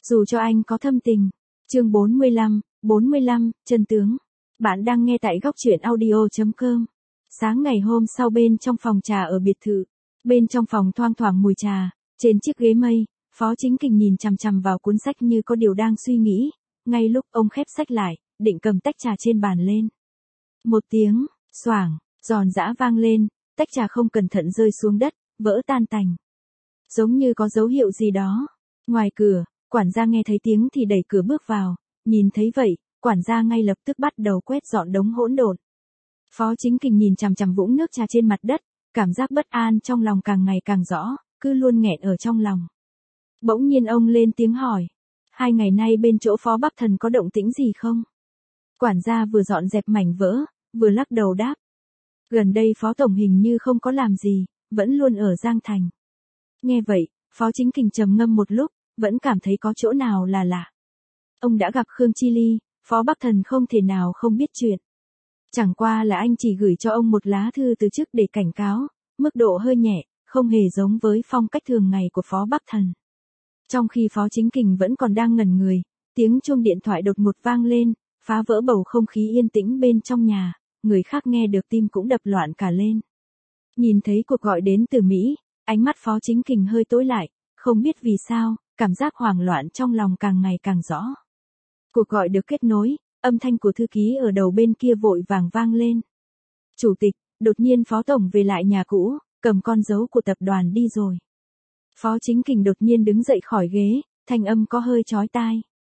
Dù cho anh có thâm tình. Chương 45, chân tướng. Bạn đang nghe tại góc truyện audio.com. Sáng ngày hôm sau bên trong phòng trà ở biệt thự. Bên trong phòng thoang thoảng mùi trà, trên chiếc ghế mây, Phó Chính Kình nhìn chằm chằm vào cuốn sách như có điều đang suy nghĩ. Ngay lúc ông khép sách lại, định cầm tách trà trên bàn lên. Một tiếng, xoảng, giòn giã vang lên, tách trà không cẩn thận rơi xuống đất, vỡ tan tành. Giống như có dấu hiệu gì đó. Ngoài cửa, quản gia nghe thấy tiếng thì đẩy cửa bước vào, nhìn thấy vậy, quản gia ngay lập tức bắt đầu quét dọn đống hỗn độn. Phó Chính Kình nhìn chằm chằm vũng nước trà trên mặt đất, cảm giác bất an trong lòng càng ngày càng rõ, cứ luôn nghẹn ở trong lòng. Bỗng nhiên ông lên tiếng hỏi, 2 ngày nay bên chỗ Phó Bắc Thần có động tĩnh gì không? Quản gia vừa dọn dẹp mảnh vỡ, vừa lắc đầu đáp. Gần đây Phó Tổng hình như không có làm gì, vẫn luôn ở Giang Thành. Nghe vậy, Phó Chính Kình trầm ngâm một lúc, vẫn cảm thấy có chỗ nào là lạ. Ông đã gặp Khương Chi Ly, Phó Bắc Thần không thể nào không biết chuyện. Chẳng qua là anh chỉ gửi cho ông một lá thư từ chức để cảnh cáo, mức độ hơi nhẹ, không hề giống với phong cách thường ngày của Phó Bắc Thần. Trong khi Phó Chính Kình vẫn còn đang ngẩn người, tiếng chuông điện thoại đột ngột vang lên, phá vỡ bầu không khí yên tĩnh bên trong nhà, người khác nghe được tim cũng đập loạn cả lên. Nhìn thấy cuộc gọi đến từ Mỹ, ánh mắt Phó Chính Kình hơi tối lại, không biết vì sao, cảm giác hoảng loạn trong lòng càng ngày càng rõ. Cuộc gọi được kết nối, âm thanh của thư ký ở đầu bên kia vội vàng vang lên. Chủ tịch, đột nhiên Phó Tổng về lại nhà cũ, cầm con dấu của tập đoàn đi rồi. Phó Chính Kình đột nhiên đứng dậy khỏi ghế, thanh âm có hơi chói tai.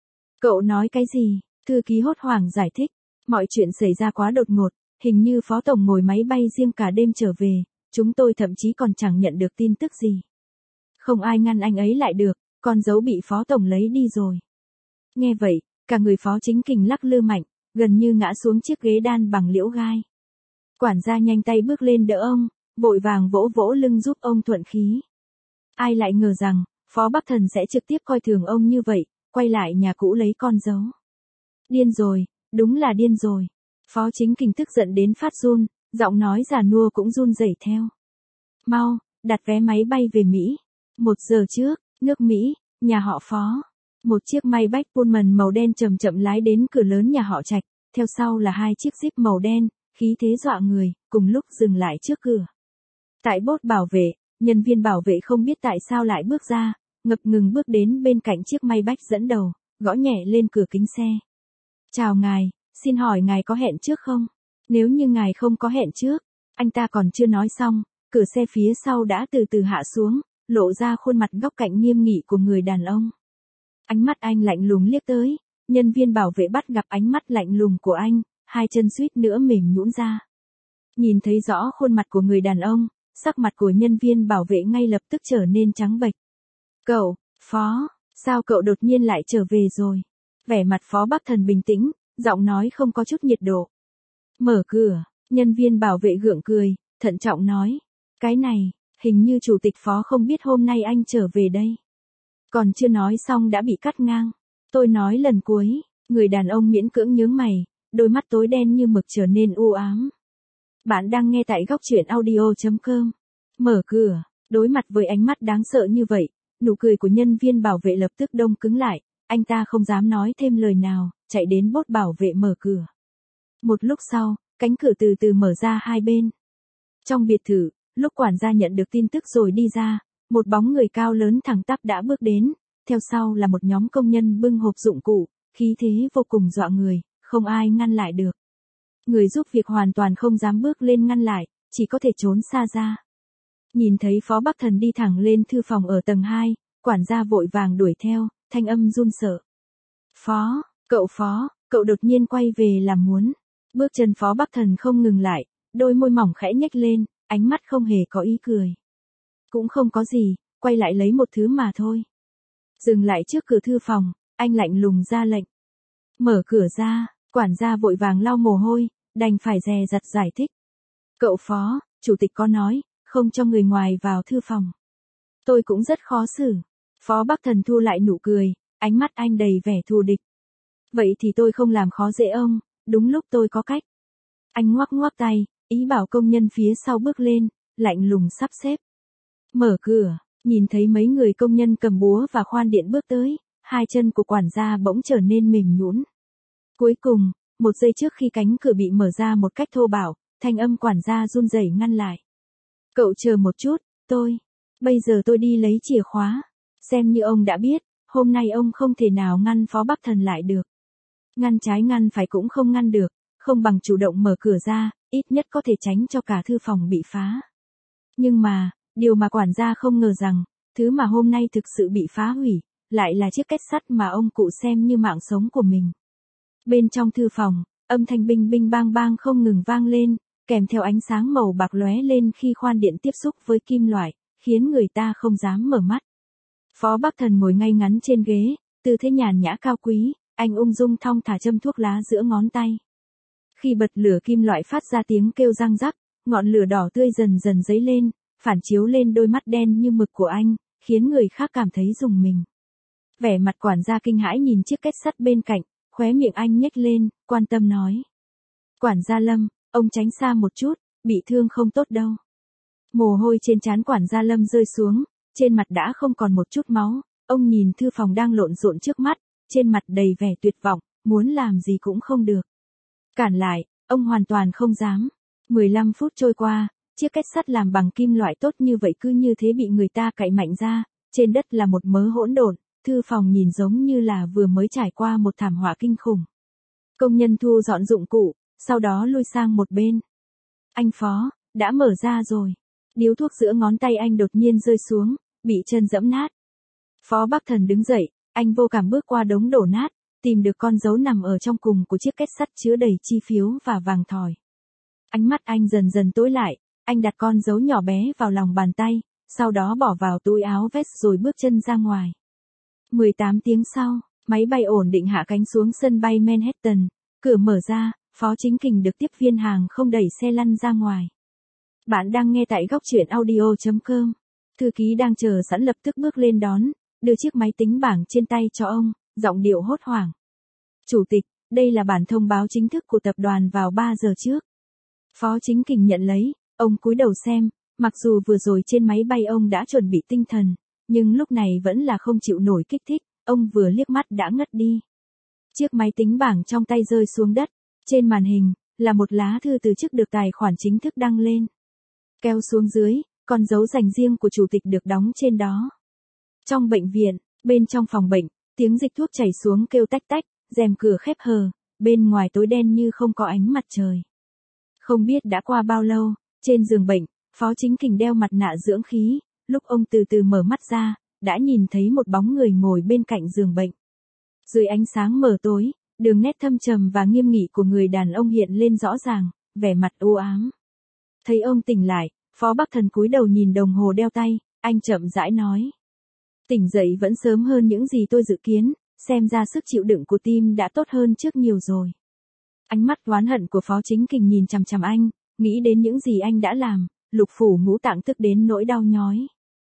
Cậu nói cái gì? Thư ký hốt hoảng giải thích. Mọi chuyện xảy ra quá đột ngột, hình như Phó Tổng ngồi máy bay riêng cả đêm trở về, chúng tôi thậm chí còn chẳng nhận được tin tức gì. Không ai ngăn anh ấy lại được, con dấu bị Phó Tổng lấy đi rồi. Nghe vậy, cả người Phó Chính Kình lắc lư mạnh, gần như ngã xuống chiếc ghế đan bằng liễu gai. Quản gia nhanh tay bước lên đỡ ông, vội vàng vỗ vỗ lưng giúp ông thuận khí. Ai lại ngờ rằng, Phó Bắc Thần sẽ trực tiếp coi thường ông như vậy, quay lại nhà cũ lấy con dấu. Điên rồi, đúng là điên rồi. Phó Chính Kình tức giận đến phát run, giọng nói già nua cũng run rẩy theo. Mau, đặt vé máy bay về Mỹ. 1 giờ trước, nước Mỹ, nhà họ Phó. Một chiếc Maybach Pullman màu đen chậm chậm lái đến cửa lớn nhà họ Trạch, theo sau là 2 chiếc Jeep màu đen, khí thế dọa người, cùng lúc dừng lại trước cửa. Tại bốt bảo vệ, nhân viên bảo vệ không biết tại sao lại bước ra, ngập ngừng bước đến bên cạnh chiếc Maybach dẫn đầu, gõ nhẹ lên cửa kính xe. Chào ngài, xin hỏi ngài có hẹn trước không? Nếu như ngài không có hẹn trước, anh ta còn chưa nói xong, cửa xe phía sau đã từ từ hạ xuống, lộ ra khuôn mặt góc cạnh nghiêm nghị của người đàn ông. Ánh mắt anh lạnh lùng liếc tới, nhân viên bảo vệ bắt gặp ánh mắt lạnh lùng của anh, 2 chân suýt nữa mềm nhũn ra. Nhìn thấy rõ khuôn mặt của người đàn ông, sắc mặt của nhân viên bảo vệ ngay lập tức trở nên trắng bệch. Cậu, Phó, sao cậu đột nhiên lại trở về rồi? Vẻ mặt Phó Bắc Thần bình tĩnh, giọng nói không có chút nhiệt độ. Mở cửa, nhân viên bảo vệ gượng cười, thận trọng nói. Cái này, hình như chủ tịch Phó không biết hôm nay anh trở về đây. Còn chưa nói xong đã bị cắt ngang. Tôi nói lần cuối, người đàn ông miễn cưỡng nhướng mày, đôi mắt tối đen như mực trở nên u ám. Bạn đang nghe tại góc truyện audio.com. Mở cửa, đối mặt với ánh mắt đáng sợ như vậy, nụ cười của nhân viên bảo vệ lập tức đông cứng lại, anh ta không dám nói thêm lời nào, chạy đến bốt bảo vệ mở cửa. Một lúc sau, cánh cửa từ từ mở ra hai bên. Trong biệt thự, lúc quản gia nhận được tin tức rồi đi ra, một bóng người cao lớn thẳng tắp đã bước đến, theo sau là một nhóm công nhân bưng hộp dụng cụ, khí thế vô cùng dọa người, không ai ngăn lại được. Người giúp việc hoàn toàn không dám bước lên ngăn lại, chỉ có thể trốn xa ra. Nhìn thấy Phó Bắc Thần đi thẳng lên thư phòng ở tầng 2, quản gia vội vàng đuổi theo, thanh âm run sợ. Phó, cậu đột nhiên quay về làm muốn. Bước chân Phó Bắc Thần không ngừng lại, đôi môi mỏng khẽ nhếch lên, ánh mắt không hề có ý cười. Cũng không có gì, quay lại lấy một thứ mà thôi. Dừng lại trước cửa thư phòng, anh lạnh lùng ra lệnh. Mở cửa ra, quản gia vội vàng lau mồ hôi, đành phải dè dặt giải thích. Cậu Phó, chủ tịch có nói, không cho người ngoài vào thư phòng. Tôi cũng rất khó xử. Phó Bắc Thần thu lại nụ cười, ánh mắt anh đầy vẻ thù địch. Vậy thì tôi không làm khó dễ ông, đúng lúc tôi có cách. Anh ngoắc ngoắc tay, ý bảo công nhân phía sau bước lên, lạnh lùng sắp xếp. Mở cửa, nhìn thấy mấy người công nhân cầm búa và khoan điện bước tới, hai chân của quản gia bỗng trở nên mềm nhũn. Cuối cùng, một giây trước khi cánh cửa bị mở ra một cách thô bạo, thanh âm quản gia run rẩy ngăn lại. Cậu chờ một chút, bây giờ tôi đi lấy chìa khóa. Xem như ông đã biết, hôm nay ông không thể nào ngăn Phó Bắc Thần lại được. Ngăn trái ngăn phải cũng không ngăn được, không bằng chủ động mở cửa ra, ít nhất có thể tránh cho cả thư phòng bị phá. Nhưng mà, điều mà quản gia không ngờ rằng, thứ mà hôm nay thực sự bị phá hủy, lại là chiếc két sắt mà ông cụ xem như mạng sống của mình. Bên trong thư phòng, âm thanh binh binh bang bang không ngừng vang lên, kèm theo ánh sáng màu bạc lóe lên khi khoan điện tiếp xúc với kim loại, khiến người ta không dám mở mắt. Phó Bắc Thần ngồi ngay ngắn trên ghế, tư thế nhàn nhã cao quý, anh ung dung thong thả châm thuốc lá giữa ngón tay. Khi bật lửa kim loại phát ra tiếng kêu răng rắc, ngọn lửa đỏ tươi dần dần dấy lên, phản chiếu lên đôi mắt đen như mực của anh, khiến người khác cảm thấy rùng mình. Vẻ mặt quản gia kinh hãi nhìn chiếc két sắt bên cạnh, khóe miệng anh nhếch lên, quan tâm nói. Quản gia Lâm, ông tránh xa một chút, bị thương không tốt đâu. Mồ hôi trên trán quản gia Lâm rơi xuống, trên mặt đã không còn một chút máu, ông nhìn thư phòng đang lộn xộn trước mắt, trên mặt đầy vẻ tuyệt vọng, muốn làm gì cũng không được. Cản lại, ông hoàn toàn không dám. 15 phút trôi qua, chiếc két sắt làm bằng kim loại tốt như vậy cứ như thế bị người ta cạy mạnh ra, trên đất là một mớ hỗn độn, thư phòng nhìn giống như là vừa mới trải qua một thảm họa kinh khủng. Công nhân thu dọn dụng cụ, sau đó lui sang một bên. Anh Phó, đã mở ra rồi. Điếu thuốc giữa ngón tay anh đột nhiên rơi xuống, bị chân dẫm nát. Phó Bắc Thần đứng dậy, anh vô cảm bước qua đống đổ nát, tìm được con dấu nằm ở trong cùng của chiếc két sắt chứa đầy chi phiếu và vàng thỏi. Ánh mắt anh dần dần tối lại, anh đặt con dấu nhỏ bé vào lòng bàn tay, sau đó bỏ vào túi áo vest rồi bước chân ra ngoài. 18 tiếng sau, máy bay ổn định hạ cánh xuống sân bay Manhattan, cửa mở ra, Phó Chính Kình được tiếp viên hàng không đẩy xe lăn ra ngoài. Bạn đang nghe tại góc truyện audio.com. Thư ký đang chờ sẵn lập tức bước lên đón, đưa chiếc máy tính bảng trên tay cho ông, giọng điệu hốt hoảng. Chủ tịch, đây là bản thông báo chính thức của tập đoàn vào 3 giờ trước. Phó Chính Kình nhận lấy, ông cúi đầu xem, mặc dù vừa rồi trên máy bay ông đã chuẩn bị tinh thần, nhưng lúc này vẫn là không chịu nổi kích thích, ông vừa liếc mắt đã ngất đi. Chiếc máy tính bảng trong tay rơi xuống đất, trên màn hình, là một lá thư từ chức được tài khoản chính thức đăng lên. Kéo xuống dưới, con dấu dành riêng của chủ tịch được đóng trên đó. Trong bệnh viện, bên trong phòng bệnh, tiếng dịch thuốc chảy xuống kêu tách tách, rèm cửa khép hờ, bên ngoài tối đen như không có ánh mặt trời. Không biết đã qua bao lâu, trên giường bệnh, Phó Chính Kình đeo mặt nạ dưỡng khí, lúc ông từ từ mở mắt ra, đã nhìn thấy một bóng người ngồi bên cạnh giường bệnh. Dưới ánh sáng mờ tối, đường nét thâm trầm và nghiêm nghị của người đàn ông hiện lên rõ ràng, vẻ mặt u ám. Thấy ông tỉnh lại, Phó Bắc Thần cúi đầu nhìn đồng hồ đeo tay, anh chậm rãi nói. Tỉnh dậy vẫn sớm hơn những gì tôi dự kiến, xem ra sức chịu đựng của tim đã tốt hơn trước nhiều rồi. Ánh mắt oán hận của Phó Chính Kình nhìn chằm chằm anh, nghĩ đến những gì anh đã làm, lục phủ ngũ tạng tức đến nỗi đau nhói.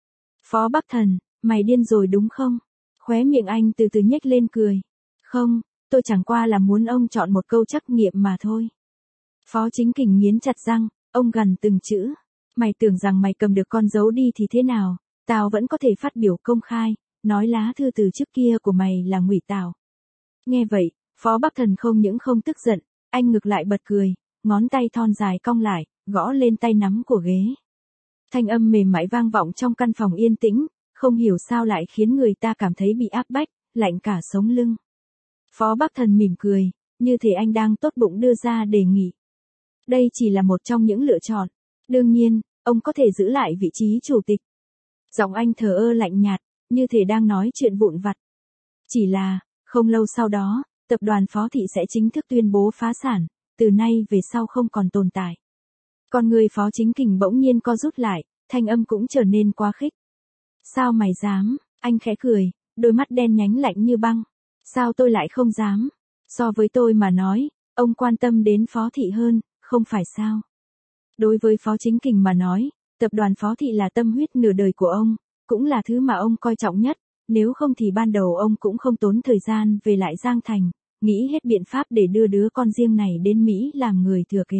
Phó Bắc Thần, mày điên rồi đúng không? Khóe miệng anh từ từ nhếch lên cười. Không, tôi chẳng qua là muốn ông chọn một câu trắc nghiệm mà thôi. Phó Chính Kình nghiến chặt răng, ông gằn từng chữ. Mày tưởng rằng mày cầm được con dấu đi thì thế nào, tao vẫn có thể phát biểu công khai, nói lá thư từ trước kia của mày là ngụy tạo. Nghe vậy, Phó Bắc Thần không những không tức giận, anh ngược lại bật cười, ngón tay thon dài cong lại, gõ lên tay nắm của ghế. Thanh âm mềm mại vang vọng trong căn phòng yên tĩnh, không hiểu sao lại khiến người ta cảm thấy bị áp bách, lạnh cả sống lưng. Phó Bắc Thần mỉm cười, như thể anh đang tốt bụng đưa ra đề nghị. Đây chỉ là một trong những lựa chọn. Đương nhiên, ông có thể giữ lại vị trí chủ tịch. Giọng anh thờ ơ lạnh nhạt, như thể đang nói chuyện vụn vặt. Chỉ là, không lâu sau đó, tập đoàn Phó Thị sẽ chính thức tuyên bố phá sản, từ nay về sau không còn tồn tại. Con người Phó Chính Kình bỗng nhiên co rút lại, thanh âm cũng trở nên quá khích. Sao mày dám? Anh khẽ cười, đôi mắt đen nhánh lạnh như băng. Sao tôi lại không dám? So với tôi mà nói, ông quan tâm đến Phó Thị hơn, không phải sao? Đối với Phó Chính Kình mà nói, tập đoàn Phó Thị là tâm huyết nửa đời của ông, cũng là thứ mà ông coi trọng nhất, nếu không thì ban đầu ông cũng không tốn thời gian về lại Giang Thành, nghĩ hết biện pháp để đưa đứa con riêng này đến Mỹ làm người thừa kế.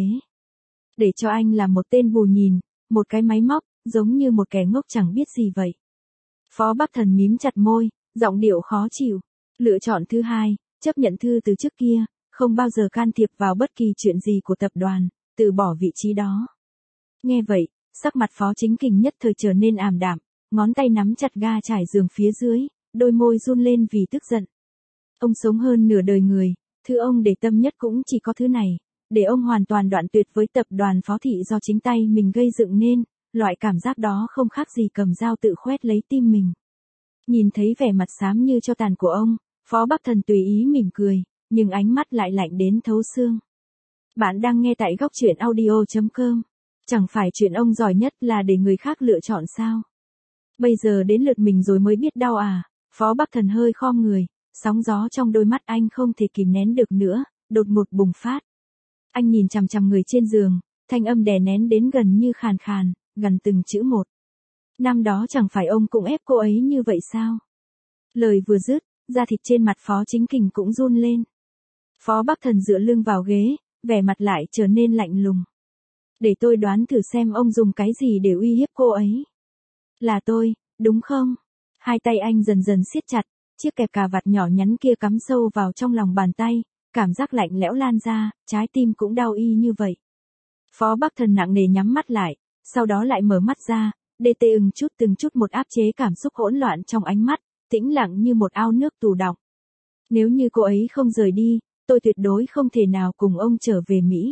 Để cho anh là một tên bù nhìn, một cái máy móc, giống như một kẻ ngốc chẳng biết gì vậy. Phó Bắc Thần mím chặt môi, giọng điệu khó chịu. Lựa chọn thứ hai, chấp nhận thư từ trước kia, không bao giờ can thiệp vào bất kỳ chuyện gì của tập đoàn, từ bỏ vị trí đó. Nghe vậy, sắc mặt Phó Chính Kình nhất thời trở nên ảm đạm, ngón tay nắm chặt ga trải giường phía dưới, đôi môi run lên vì tức giận. Ông sống hơn nửa đời người, thứ ông để tâm nhất cũng chỉ có thứ này, để ông hoàn toàn đoạn tuyệt với tập đoàn Phó Thị do chính tay mình gây dựng nên, loại cảm giác đó không khác gì cầm dao tự khoét lấy tim mình. Nhìn thấy vẻ mặt xám như tro tàn của ông, Phó Bắc Thần tùy ý mỉm cười, nhưng ánh mắt lại lạnh đến thấu xương. Bạn đang nghe tại góc truyện audio.com. Chẳng phải chuyện ông giỏi nhất là để người khác lựa chọn sao? Bây giờ đến lượt mình rồi mới biết đau à? Phó Bắc Thần hơi khom người, sóng gió trong đôi mắt anh không thể kìm nén được nữa, đột ngột bùng phát. Anh nhìn chằm chằm người trên giường, thanh âm đè nén đến gần như khàn khàn, gần từng chữ một. Năm đó chẳng phải ông cũng ép cô ấy như vậy sao? Lời vừa dứt, da thịt trên mặt Phó Chính Kình cũng run lên. Phó Bắc Thần dựa lưng vào ghế, vẻ mặt lại trở nên lạnh lùng. Để tôi đoán thử xem ông dùng cái gì để uy hiếp cô ấy. Là tôi, đúng không? Hai tay anh dần dần siết chặt, chiếc kẹp cà vạt nhỏ nhắn kia cắm sâu vào trong lòng bàn tay, cảm giác lạnh lẽo lan ra, trái tim cũng đau y như vậy. Phó Bắc Thần nặng nề nhắm mắt lại, sau đó lại mở mắt ra, DT từng chút một áp chế cảm xúc hỗn loạn trong ánh mắt, tĩnh lặng như một ao nước tù đọng. Nếu như cô ấy không rời đi, tôi tuyệt đối không thể nào cùng ông trở về Mỹ.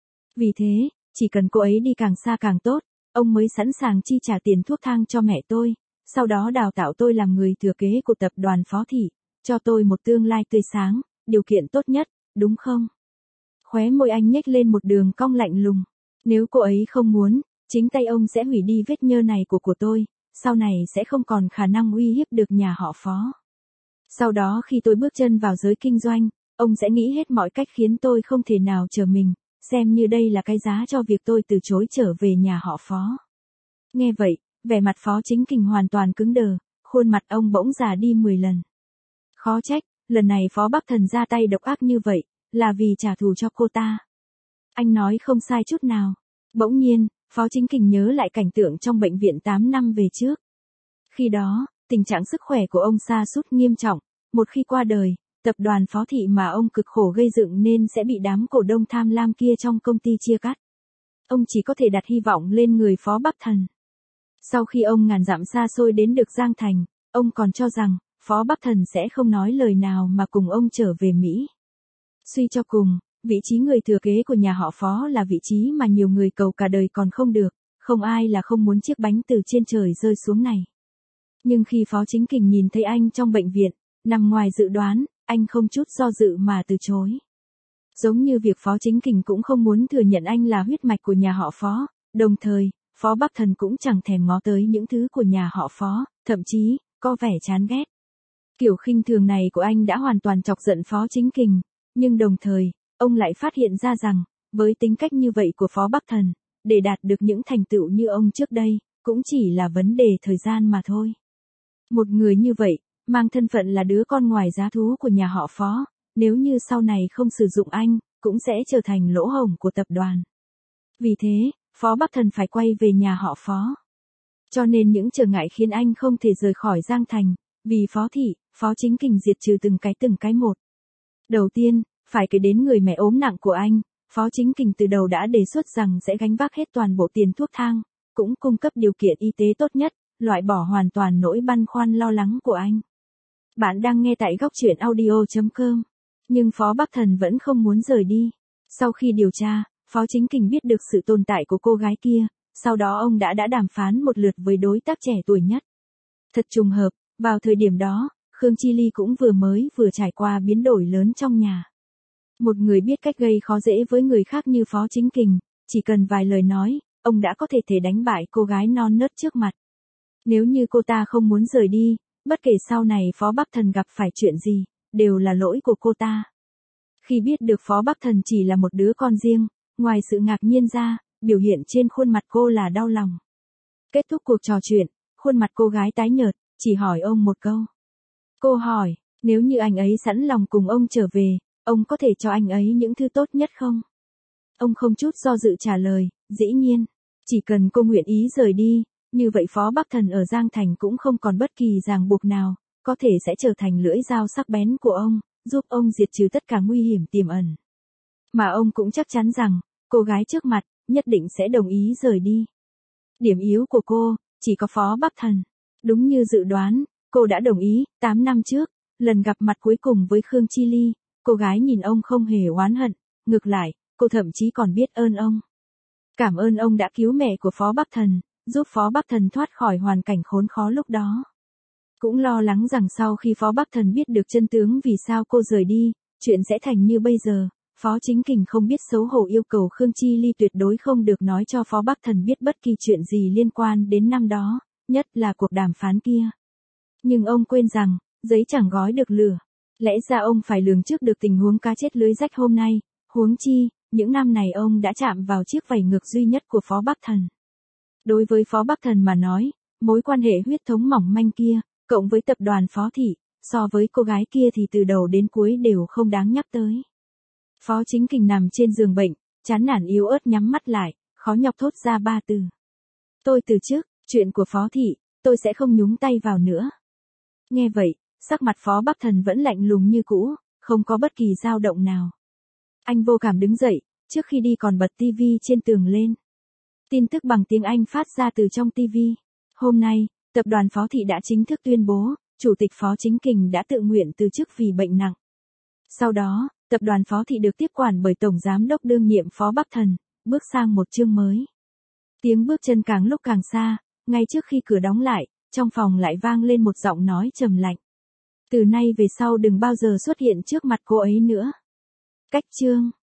Vì thế, chỉ cần cô ấy đi càng xa càng tốt, ông mới sẵn sàng chi trả tiền thuốc thang cho mẹ tôi, sau đó đào tạo tôi làm người thừa kế của tập đoàn Phó Thị, cho tôi một tương lai tươi sáng, điều kiện tốt nhất, đúng không? Khóe môi anh nhếch lên một đường cong lạnh lùng. Nếu cô ấy không muốn, chính tay ông sẽ hủy đi vết nhơ này của tôi, sau này sẽ không còn khả năng uy hiếp được nhà họ Phó. Sau đó khi tôi bước chân vào giới kinh doanh, ông sẽ nghĩ hết mọi cách khiến tôi không thể nào trở mình, xem như đây là cái giá cho việc tôi từ chối trở về nhà họ Phó. Nghe vậy, vẻ mặt Phó Chính Kình hoàn toàn cứng đờ, khuôn mặt ông bỗng già đi 10 lần. Khó trách, lần này Phó Bắc Thần ra tay độc ác như vậy, là vì trả thù cho cô ta. Anh nói không sai chút nào. Bỗng nhiên, Phó Chính Kình nhớ lại cảnh tượng trong bệnh viện 8 năm về trước. Khi đó, tình trạng sức khỏe của ông sa sút nghiêm trọng, một khi qua đời, tập đoàn Phó Thị mà ông cực khổ gây dựng nên sẽ bị đám cổ đông tham lam kia trong công ty chia cắt. Ông chỉ có thể đặt hy vọng lên người Phó Bắc Thần. Sau khi ông ngàn dặm xa xôi đến được Giang Thành, ông còn cho rằng, Phó Bắc Thần sẽ không nói lời nào mà cùng ông trở về Mỹ. Suy cho cùng, vị trí người thừa kế của nhà họ Phó là vị trí mà nhiều người cầu cả đời còn không được, không ai là không muốn chiếc bánh từ trên trời rơi xuống này. Nhưng khi Phó Chính Kình nhìn thấy anh trong bệnh viện, nằm ngoài dự đoán, anh không chút do dự mà từ chối. Giống như việc Phó Chính Kình cũng không muốn thừa nhận anh là huyết mạch của nhà họ Phó, đồng thời, Phó Bắc Thần cũng chẳng thèm ngó tới những thứ của nhà họ Phó, thậm chí, có vẻ chán ghét. Kiểu khinh thường này của anh đã hoàn toàn chọc giận Phó Chính Kình, nhưng đồng thời, ông lại phát hiện ra rằng, với tính cách như vậy của Phó Bắc Thần, để đạt được những thành tựu như ông trước đây, cũng chỉ là vấn đề thời gian mà thôi. Một người như vậy, mang thân phận là đứa con ngoài giá thú của nhà họ Phó, nếu như sau này không sử dụng anh, cũng sẽ trở thành lỗ hổng của tập đoàn. Vì thế, Phó Bắc Thần phải quay về nhà họ Phó. Cho nên những trở ngại khiến anh không thể rời khỏi Giang Thành, vì Phó Thị, Phó Chính Kình diệt trừ từng cái một. Đầu tiên, phải kể đến người mẹ ốm nặng của anh, Phó Chính Kình từ đầu đã đề xuất rằng sẽ gánh vác hết toàn bộ tiền thuốc thang, cũng cung cấp điều kiện y tế tốt nhất, loại bỏ hoàn toàn nỗi băn khoăn lo lắng của anh. Bạn đang nghe tại góc truyện audio.com. Nhưng Phó Bắc Thần vẫn không muốn rời đi. Sau khi điều tra, Phó Chính Kình biết được sự tồn tại của cô gái kia, sau đó ông đã đàm phán một lượt với đối tác trẻ tuổi nhất. Thật trùng hợp, vào thời điểm đó, Khương Chi Ly cũng vừa trải qua biến đổi lớn trong nhà. Một người biết cách gây khó dễ với người khác như Phó Chính Kình, chỉ cần vài lời nói, ông đã có thể đánh bại cô gái non nớt trước mặt. Nếu như cô ta không muốn rời đi, bất kể sau này Phó Bắc Thần gặp phải chuyện gì, đều là lỗi của cô ta. Khi biết được Phó Bắc Thần chỉ là một đứa con riêng, ngoài sự ngạc nhiên ra, biểu hiện trên khuôn mặt cô là đau lòng. Kết thúc cuộc trò chuyện, khuôn mặt cô gái tái nhợt, chỉ hỏi ông một câu. Cô hỏi, nếu như anh ấy sẵn lòng cùng ông trở về, ông có thể cho anh ấy những thứ tốt nhất không? Ông không chút do dự trả lời, dĩ nhiên, chỉ cần cô nguyện ý rời đi, như vậy Phó Bắc Thần ở Giang Thành cũng không còn bất kỳ ràng buộc nào, có thể sẽ trở thành lưỡi dao sắc bén của ông, giúp ông diệt trừ tất cả nguy hiểm tiềm ẩn. Mà ông cũng chắc chắn rằng, cô gái trước mặt, nhất định sẽ đồng ý rời đi. Điểm yếu của cô, chỉ có Phó Bắc Thần. Đúng như dự đoán, cô đã đồng ý, 8 năm trước, lần gặp mặt cuối cùng với Khương Chi Ly, cô gái nhìn ông không hề oán hận, ngược lại, cô thậm chí còn biết ơn ông. Cảm ơn ông đã cứu mẹ của Phó Bắc Thần, giúp Phó Bắc Thần thoát khỏi hoàn cảnh khốn khó lúc đó. Cũng lo lắng rằng sau khi Phó Bắc Thần biết được chân tướng vì sao cô rời đi, chuyện sẽ thành như bây giờ. Phó Chính Kình không biết xấu hổ yêu cầu Khương Chi Ly tuyệt đối không được nói cho Phó Bắc Thần biết bất kỳ chuyện gì liên quan đến năm đó, nhất là cuộc đàm phán kia. Nhưng ông quên rằng, giấy chẳng gói được lửa. Lẽ ra ông phải lường trước được tình huống cá chết lưới rách hôm nay, huống chi, những năm này ông đã chạm vào chiếc vảy ngược duy nhất của Phó Bắc Thần. Đối với Phó Bắc Thần mà nói, mối quan hệ huyết thống mỏng manh kia, cộng với tập đoàn Phó Thị, so với cô gái kia thì từ đầu đến cuối đều không đáng nhắc tới. Phó Chính Kình nằm trên giường bệnh, chán nản yếu ớt nhắm mắt lại, khó nhọc thốt ra 3 từ. Tôi từ chức, chuyện của Phó Thị, tôi sẽ không nhúng tay vào nữa. Nghe vậy, sắc mặt Phó Bắc Thần vẫn lạnh lùng như cũ, không có bất kỳ dao động nào. Anh vô cảm đứng dậy, trước khi đi còn bật tivi trên tường lên. Tin tức bằng tiếng Anh phát ra từ trong tivi. Hôm nay, tập đoàn Phó Thị đã chính thức tuyên bố, Chủ tịch Phó Chính Kình đã tự nguyện từ chức vì bệnh nặng. Sau đó, tập đoàn Phó Thị được tiếp quản bởi Tổng Giám đốc đương nhiệm Phó Bắc Thần, bước sang một chương mới. Tiếng bước chân càng lúc càng xa, ngay trước khi cửa đóng lại, trong phòng lại vang lên một giọng nói trầm lạnh. Từ nay về sau đừng bao giờ xuất hiện trước mặt cô ấy nữa. Cách chương